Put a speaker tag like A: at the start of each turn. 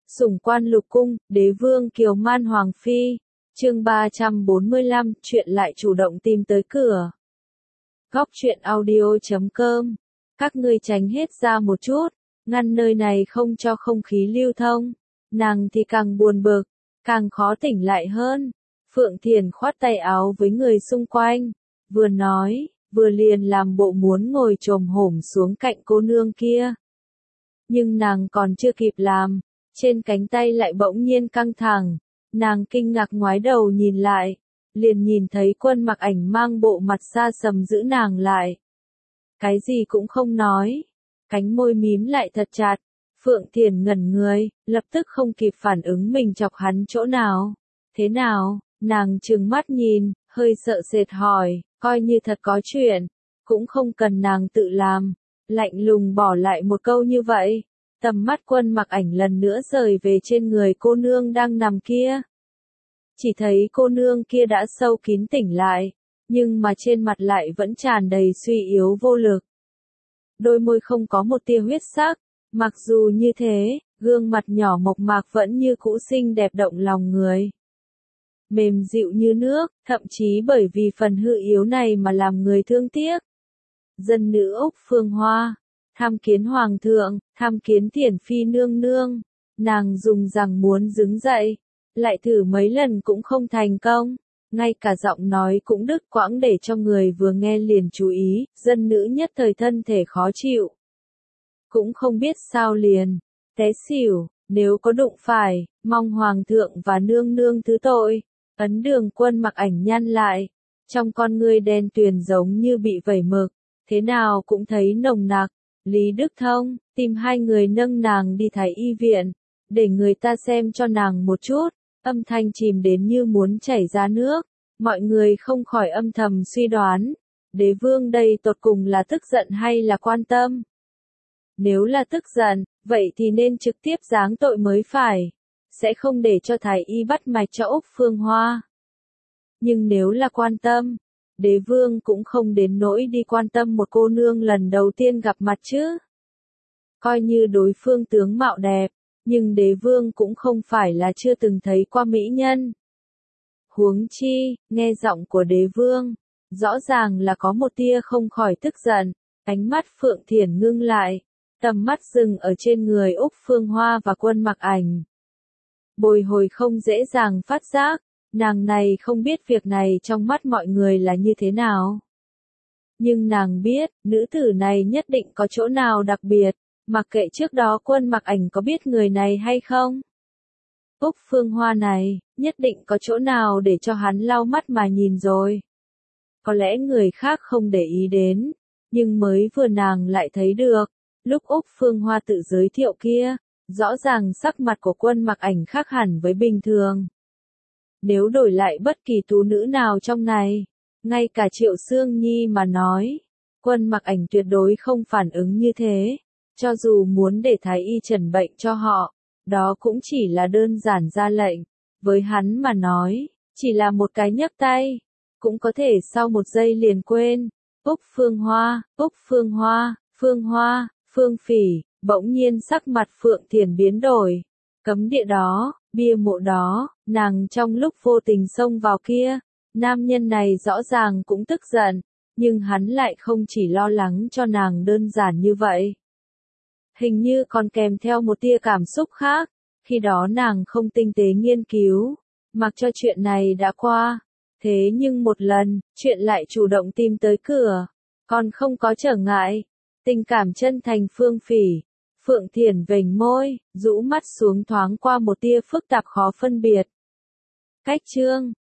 A: Sủng quan lục cung, đế vương kiều man hoàng phi. Chương 345, chuyện lại chủ động tìm tới cửa. Góc truyện audio.com. Các ngươi tránh hết ra một chút, ngăn nơi này không cho không khí lưu thông. Nàng thì càng buồn bực, càng khó tỉnh lại hơn. Phượng Thiền khoát tay áo với người xung quanh, vừa nói, vừa liền làm bộ muốn ngồi chồm hổm xuống cạnh cô nương kia. Nhưng nàng còn chưa kịp làm, trên cánh tay lại bỗng nhiên căng thẳng. Nàng kinh ngạc ngoái đầu nhìn lại, liền nhìn thấy Quân Mặc Ảnh mang bộ mặt xa sầm giữ nàng lại. Cái gì cũng không nói, cánh môi mím lại thật chặt. Phượng Thiền ngẩn người, lập tức không kịp phản ứng mình chọc hắn chỗ nào. Thế nào? Nàng trừng mắt nhìn, hơi sợ sệt hỏi, coi như thật có chuyện, cũng không cần nàng tự làm. Lạnh lùng bỏ lại một câu như vậy. Tầm mắt Quân Mặc Ảnh lần nữa rời về trên người cô nương đang nằm kia. Chỉ thấy cô nương kia đã sâu kín tỉnh lại, nhưng mà trên mặt lại vẫn tràn đầy suy yếu vô lực. Đôi môi không có một tia huyết sắc, mặc dù như thế, gương mặt nhỏ mộc mạc vẫn như cũ xinh đẹp động lòng người. Mềm dịu như nước, thậm chí bởi vì phần hư yếu này mà làm người thương tiếc. Dân nữ Úc Phương Hoa, tham kiến hoàng thượng, tham kiến Thiển phi nương nương. Nàng dùng rằng muốn đứng dậy, lại thử mấy lần cũng không thành công, ngay cả giọng nói cũng đứt quãng để cho người vừa nghe liền chú ý. Dân nữ nhất thời thân thể khó chịu, cũng không biết sao liền té xỉu. Nếu có đụng phải, mong hoàng thượng và nương nương thứ tội. Ấn Đường Quân Mặc Ảnh nhăn lại, trong con ngươi đen tuyền giống như bị vẩy mực, thế nào cũng thấy nồng nặc. Lý Đức Thông, tìm hai người nâng nàng đi Thái y viện, để người ta xem cho nàng một chút. Âm thanh chìm đến như muốn chảy ra nước, mọi người không khỏi âm thầm suy đoán, đế vương đây tột cùng là tức giận hay là quan tâm. Nếu là tức giận, vậy thì nên trực tiếp giáng tội mới phải, sẽ không để cho Thái y bắt mạch cho Úc Phương Hoa. Nhưng nếu là quan tâm, đế vương cũng không đến nỗi đi quan tâm một cô nương lần đầu tiên gặp mặt chứ. Coi như đối phương tướng mạo đẹp, nhưng đế vương cũng không phải là chưa từng thấy qua mỹ nhân. Huống chi, nghe giọng của đế vương, rõ ràng là có một tia không khỏi tức giận. Ánh mắt Phượng Thiển ngưng lại, tầm mắt dừng ở trên người Úc Phương Hoa và Quân Mặc Ảnh. Bồi hồi không dễ dàng phát giác, nàng này không biết việc này trong mắt mọi người là như thế nào. Nhưng nàng biết, nữ tử này nhất định có chỗ nào đặc biệt. Mặc kệ trước đó Quân Mặc Ảnh có biết người này hay không. Úc Phương Hoa này, nhất định có chỗ nào để cho hắn lau mắt mà nhìn rồi. Có lẽ người khác không để ý đến, nhưng mới vừa nàng lại thấy được. Lúc Úc Phương Hoa tự giới thiệu kia, rõ ràng sắc mặt của Quân Mặc Ảnh khác hẳn với bình thường. Nếu đổi lại bất kỳ tú nữ nào trong này, ngay cả Triệu Sương Nhi mà nói, Quân Mặc Ảnh tuyệt đối không phản ứng như thế. Cho dù muốn để Thái y trần bệnh cho họ, đó cũng chỉ là đơn giản ra lệnh. Với hắn mà nói, chỉ là một cái nhấc tay, cũng có thể sau một giây liền quên. Úc Phương Hoa, Úc Phương Hoa, Phương Hoa, Phương Phỉ, bỗng nhiên sắc mặt Phượng Thiển biến đổi. Cấm địa đó, bia mộ đó, nàng trong lúc vô tình xông vào kia, nam nhân này rõ ràng cũng tức giận, nhưng hắn lại không chỉ lo lắng cho nàng đơn giản như vậy. Hình như còn kèm theo một tia cảm xúc khác, khi đó nàng không tinh tế nghiên cứu, mặc cho chuyện này đã qua. Thế nhưng một lần, chuyện lại chủ động tìm tới cửa, còn không có trở ngại. Tình cảm chân thành Phương Phỉ, Phượng Thiển vểnh môi, rũ mắt xuống thoáng qua một tia phức tạp khó phân biệt. Cách chương